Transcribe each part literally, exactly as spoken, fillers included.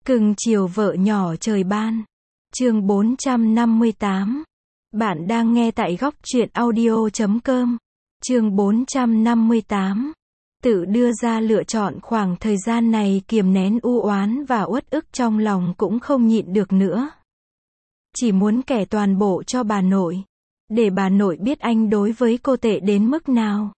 Cưng chiều vợ nhỏ trời ban. Chương bốn trăm năm mươi tám. Bạn đang nghe tại góc truyện audio chấm com. Chương bốn trăm năm mươi tám. Tự đưa ra lựa chọn. Khoảng thời gian này kiềm nén u oán và uất ức trong lòng cũng không nhịn được nữa. Chỉ muốn kể toàn bộ cho bà nội. Để bà nội biết anh đối với cô tệ đến mức nào.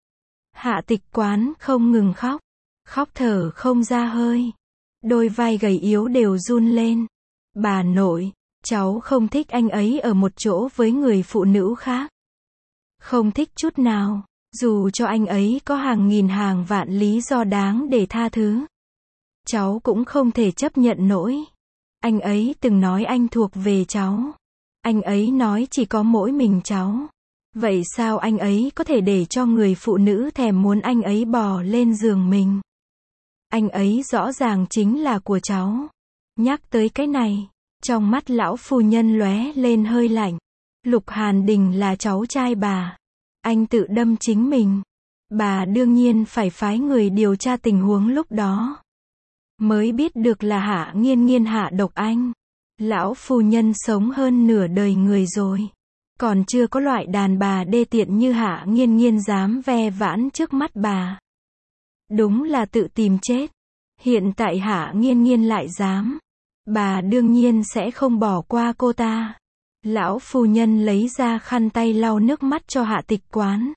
Hạ Tịch Quán không ngừng khóc. Khóc thở không ra hơi. Đôi vai gầy yếu đều run lên. Bà nội, cháu không thích anh ấy ở một chỗ với người phụ nữ khác. Không thích chút nào, dù cho anh ấy có hàng nghìn hàng vạn lý do đáng để tha thứ. Cháu cũng không thể chấp nhận nổi. Anh ấy từng nói anh thuộc về cháu. Anh ấy nói chỉ có mỗi mình cháu. Vậy sao anh ấy có thể để cho người phụ nữ thèm muốn anh ấy bò lên giường mình? Anh ấy rõ ràng chính là của cháu. Nhắc tới cái này, trong mắt lão phu nhân lóe lên hơi lạnh. Lục Hàn Đình là cháu trai bà. Anh tự đâm chính mình. Bà đương nhiên phải phái người điều tra tình huống lúc đó. Mới biết được là Hạ Nghiên Nghiên hạ độc anh. Lão phu nhân sống hơn nửa đời người rồi. Còn chưa có loại đàn bà đê tiện như Hạ Nghiên Nghiên dám ve vãn trước mắt bà. Đúng là tự tìm chết. Hiện tại Hạ Nghiên Nghiên lại dám. Bà đương nhiên sẽ không bỏ qua cô ta. Lão phu nhân lấy ra khăn tay lau nước mắt cho Hạ Tịch Quán.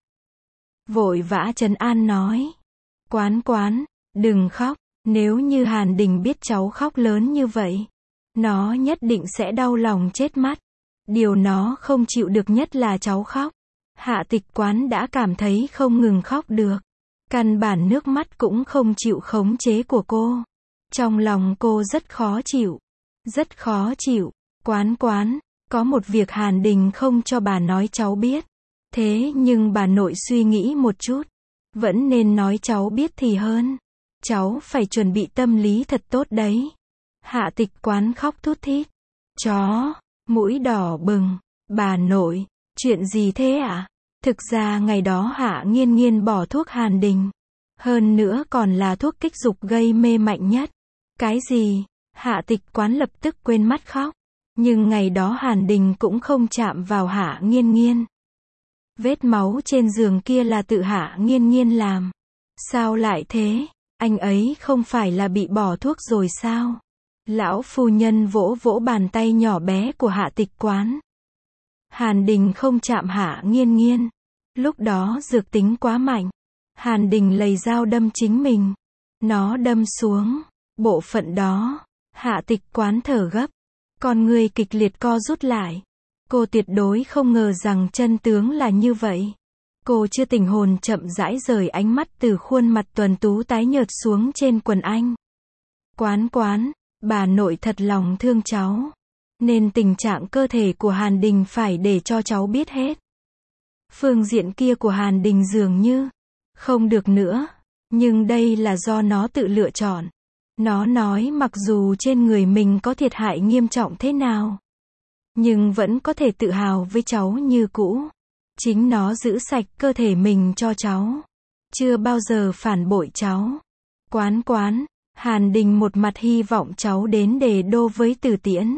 Vội vã trấn an nói. Quán quán, đừng khóc. Nếu như Hàn Đình biết cháu khóc lớn như vậy, nó nhất định sẽ đau lòng chết mắt. Điều nó không chịu được nhất là cháu khóc. Hạ Tịch Quán đã cảm thấy không ngừng khóc được. Căn bản nước mắt cũng không chịu khống chế của cô. Trong lòng cô rất khó chịu. Rất khó chịu. Quán quán, có một việc Hàn Đình không cho bà nói cháu biết. Thế nhưng bà nội suy nghĩ một chút. Vẫn nên nói cháu biết thì hơn. Cháu phải chuẩn bị tâm lý thật tốt đấy. Hạ Tịch Quán khóc thút thít. Chó, mũi đỏ bừng. Bà nội, chuyện gì thế ạ? À? Thực ra ngày đó Hạ Nghiên Nghiên bỏ thuốc Hàn Đình. Hơn nữa còn là thuốc kích dục gây mê mạnh nhất. Cái gì? Hạ Tịch Quán lập tức quên mắt khóc. Nhưng ngày đó Hàn Đình cũng không chạm vào Hạ Nghiên Nghiên. Vết máu trên giường kia là tự Hạ Nghiên Nghiên làm. Sao lại thế? Anh ấy không phải là bị bỏ thuốc rồi sao? Lão phu nhân vỗ vỗ bàn tay nhỏ bé của Hạ Tịch Quán. Hàn Đình không chạm Hạ Nghiên Nghiên. Lúc đó dược tính quá mạnh. Hàn Đình lấy dao đâm chính mình. Nó đâm xuống bộ phận đó. Hạ Tịch Quán thở gấp. Con người kịch liệt co rút lại. Cô tuyệt đối không ngờ rằng chân tướng là như vậy. Cô chưa tỉnh hồn chậm rãi rời ánh mắt từ khuôn mặt tuần tú tái nhợt xuống trên quần anh. Quán quán, bà nội thật lòng thương cháu. Nên tình trạng cơ thể của Hàn Đình phải để cho cháu biết hết. Phương diện kia của Hàn Đình dường như không được nữa. Nhưng đây là do nó tự lựa chọn. Nó nói mặc dù trên người mình có thiệt hại nghiêm trọng thế nào, nhưng vẫn có thể tự hào với cháu như cũ. Chính nó giữ sạch cơ thể mình cho cháu. Chưa bao giờ phản bội cháu. Quán quán, Hàn Đình một mặt hy vọng cháu đến Đề Đô với Từ Tiễn.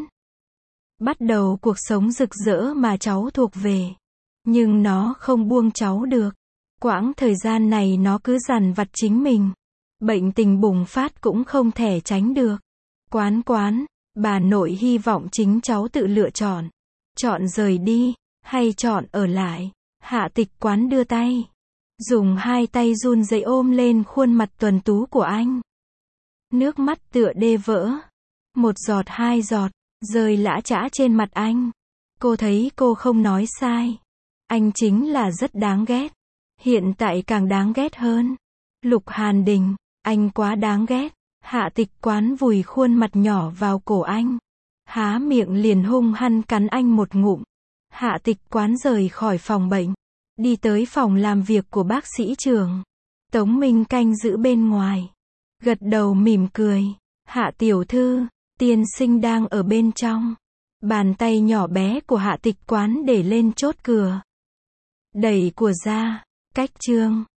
Bắt đầu cuộc sống rực rỡ mà cháu thuộc về. Nhưng nó không buông cháu được. Quãng thời gian này nó cứ dằn vặt chính mình. Bệnh tình bùng phát cũng không thể tránh được. Quán quán, bà nội hy vọng chính cháu tự lựa chọn. Chọn rời đi, hay chọn ở lại. Hạ Tịch Quán đưa tay. Dùng hai tay run rẩy ôm lên khuôn mặt tuần tú của anh. Nước mắt tựa đê vỡ. Một giọt hai giọt, rơi lã chã trên mặt anh. Cô thấy cô không nói sai. Anh chính là rất đáng ghét. Hiện tại càng đáng ghét hơn. Lục Hàn Đình, anh quá đáng ghét. Hạ Tịch Quán vùi khuôn mặt nhỏ vào cổ anh. Há miệng liền hung hăng cắn anh một ngụm. Hạ Tịch Quán rời khỏi phòng bệnh. Đi tới phòng làm việc của bác sĩ Trường. Tống Minh canh giữ bên ngoài. Gật đầu mỉm cười. Hạ tiểu thư, tiên sinh đang ở bên trong. Bàn tay nhỏ bé của Hạ Tịch Quán để lên chốt cửa. Đẩy của ra. Cách Trương.